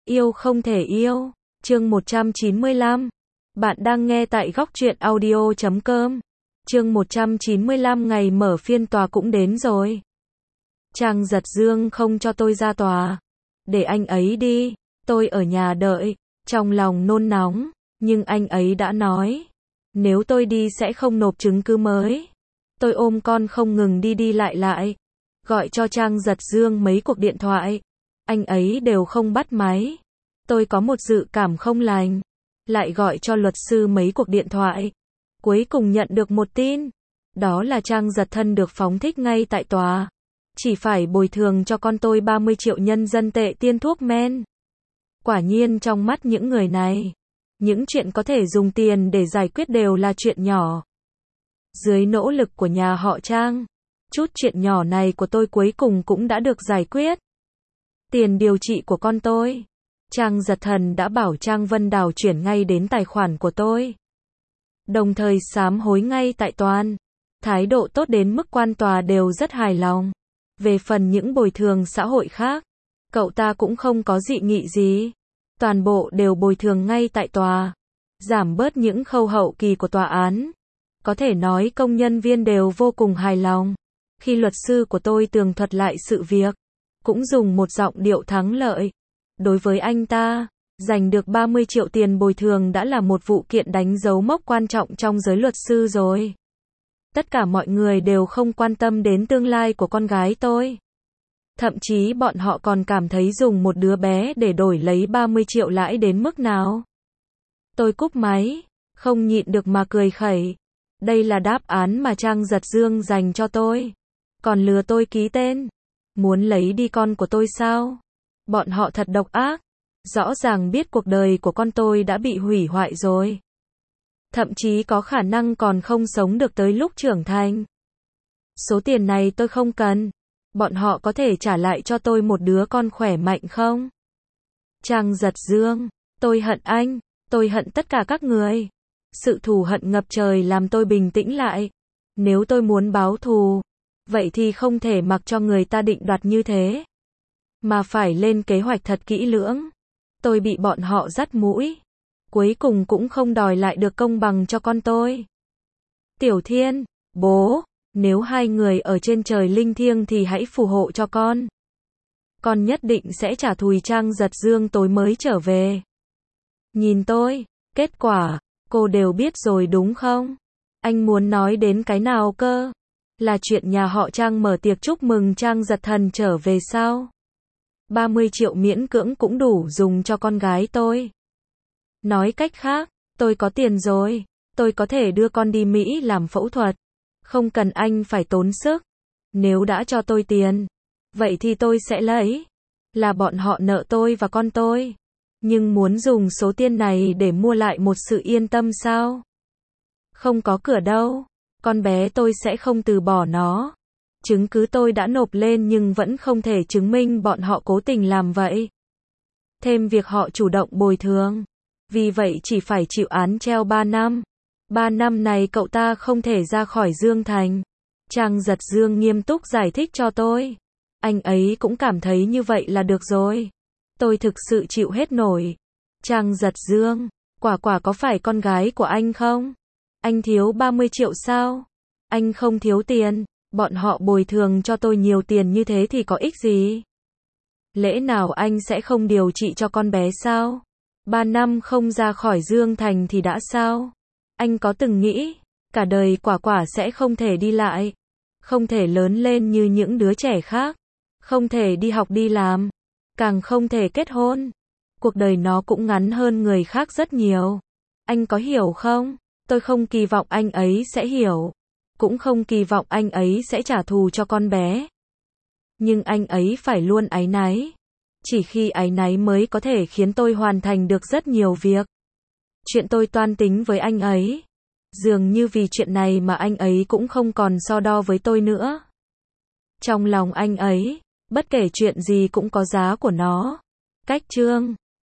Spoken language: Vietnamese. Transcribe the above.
Yêu không thể yêu. Chương 195. Bạn đang nghe tại góc truyện audio.com. Chương 195 ngày mở phiên tòa cũng đến rồi. Trang Giật Dương không cho tôi ra tòa. Để anh ấy đi, tôi ở nhà đợi, trong lòng nôn nóng, nhưng anh ấy đã nói, nếu tôi đi sẽ không nộp chứng cứ mới. Tôi ôm con không ngừng đi lại, gọi cho Trang Giật Dương mấy cuộc điện thoại, anh ấy đều không bắt máy. Tôi có một dự cảm không lành, lại gọi cho luật sư mấy cuộc điện thoại. Cuối cùng nhận được một tin, đó là Trang Giật Thân được phóng thích ngay tại tòa. Chỉ phải bồi thường cho con tôi 30 triệu nhân dân tệ tiền thuốc men. Quả nhiên trong mắt những người này, những chuyện có thể dùng tiền để giải quyết đều là chuyện nhỏ. Dưới nỗ lực của nhà họ Trang, chút chuyện nhỏ này của tôi cuối cùng cũng đã được giải quyết. Tiền điều trị của con tôi, Trang Giật Thần đã bảo Trang Vân Đào chuyển ngay đến tài khoản của tôi. Đồng thời sám hối ngay tại tòa. Thái độ tốt đến mức quan tòa đều rất hài lòng. Về phần những bồi thường xã hội khác, cậu ta cũng không có dị nghị gì. Toàn bộ đều bồi thường ngay tại tòa, giảm bớt những khâu hậu kỳ của tòa án. Có thể nói công nhân viên đều vô cùng hài lòng. Khi luật sư của tôi tường thuật lại sự việc, cũng dùng một giọng điệu thắng lợi. Đối với anh ta, giành được 30 triệu tiền bồi thường đã là một vụ kiện đánh dấu mốc quan trọng trong giới luật sư rồi. Tất cả mọi người đều không quan tâm đến tương lai của con gái tôi. Thậm chí bọn họ còn cảm thấy dùng một đứa bé để đổi lấy 30 triệu lãi đến mức nào. Tôi cúp máy, không nhịn được mà cười khẩy. Đây là đáp án mà Trang Giật Dương dành cho tôi. Còn lừa tôi ký tên. Muốn lấy đi con của tôi sao? Bọn họ thật độc ác. Rõ ràng biết cuộc đời của con tôi đã bị hủy hoại rồi. Thậm chí có khả năng còn không sống được tới lúc trưởng thành. Số tiền này tôi không cần. Bọn họ có thể trả lại cho tôi một đứa con khỏe mạnh không? Trang Giật Dương, tôi hận anh, tôi hận tất cả các người. Sự thù hận ngập trời làm tôi bình tĩnh lại. Nếu tôi muốn báo thù, vậy thì không thể mặc cho người ta định đoạt như thế, mà phải lên kế hoạch thật kỹ lưỡng. Tôi bị bọn họ dắt mũi, cuối cùng cũng không đòi lại được công bằng cho con tôi. Tiểu Thiên, bố, nếu hai người ở trên trời linh thiêng thì hãy phù hộ cho con. Con nhất định sẽ trả thù. Trang Giật Dương tối mới trở về. Nhìn tôi, kết quả, cô đều biết rồi đúng không? Anh muốn nói đến cái nào cơ? Là chuyện nhà họ Trang mở tiệc chúc mừng Trang Giật Thần trở về sao? 30 triệu miễn cưỡng cũng đủ dùng cho con gái tôi. Nói cách khác, tôi có tiền rồi, tôi có thể đưa con đi Mỹ làm phẫu thuật. Không cần anh phải tốn sức. Nếu đã cho tôi tiền, vậy thì tôi sẽ lấy. Là bọn họ nợ tôi và con tôi. Nhưng muốn dùng số tiền này để mua lại một sự yên tâm sao? Không có cửa đâu. Con bé tôi sẽ không từ bỏ nó. Chứng cứ tôi đã nộp lên nhưng vẫn không thể chứng minh bọn họ cố tình làm vậy. Thêm việc họ chủ động bồi thường. Vì vậy chỉ phải chịu án treo 3 năm. 3 năm này cậu ta không thể ra khỏi Dương Thành. Trang Giật Dương nghiêm túc giải thích cho tôi. Anh ấy cũng cảm thấy như vậy là được rồi. Tôi thực sự chịu hết nổi. Trang Giật Dương, Quả Quả có phải con gái của anh không? Anh thiếu 30 triệu sao? Anh không thiếu tiền. Bọn họ bồi thường cho tôi nhiều tiền như thế thì có ích gì? Lẽ nào anh sẽ không điều trị cho con bé sao? 3 năm không ra khỏi Dương Thành thì đã sao? Anh có từng nghĩ, cả đời Quả Quả sẽ không thể đi lại, không thể lớn lên như những đứa trẻ khác, không thể đi học đi làm, càng không thể kết hôn. Cuộc đời nó cũng ngắn hơn người khác rất nhiều. Anh có hiểu không? Tôi không kỳ vọng anh ấy sẽ hiểu, cũng không kỳ vọng anh ấy sẽ trả thù cho con bé. Nhưng anh ấy phải luôn áy náy. Chỉ khi áy náy mới có thể khiến tôi hoàn thành được rất nhiều việc. Chuyện tôi toan tính với anh ấy. Dường như vì chuyện này mà anh ấy cũng không còn so đo với tôi nữa. Trong lòng anh ấy, bất kể chuyện gì cũng có giá của nó. Cách chương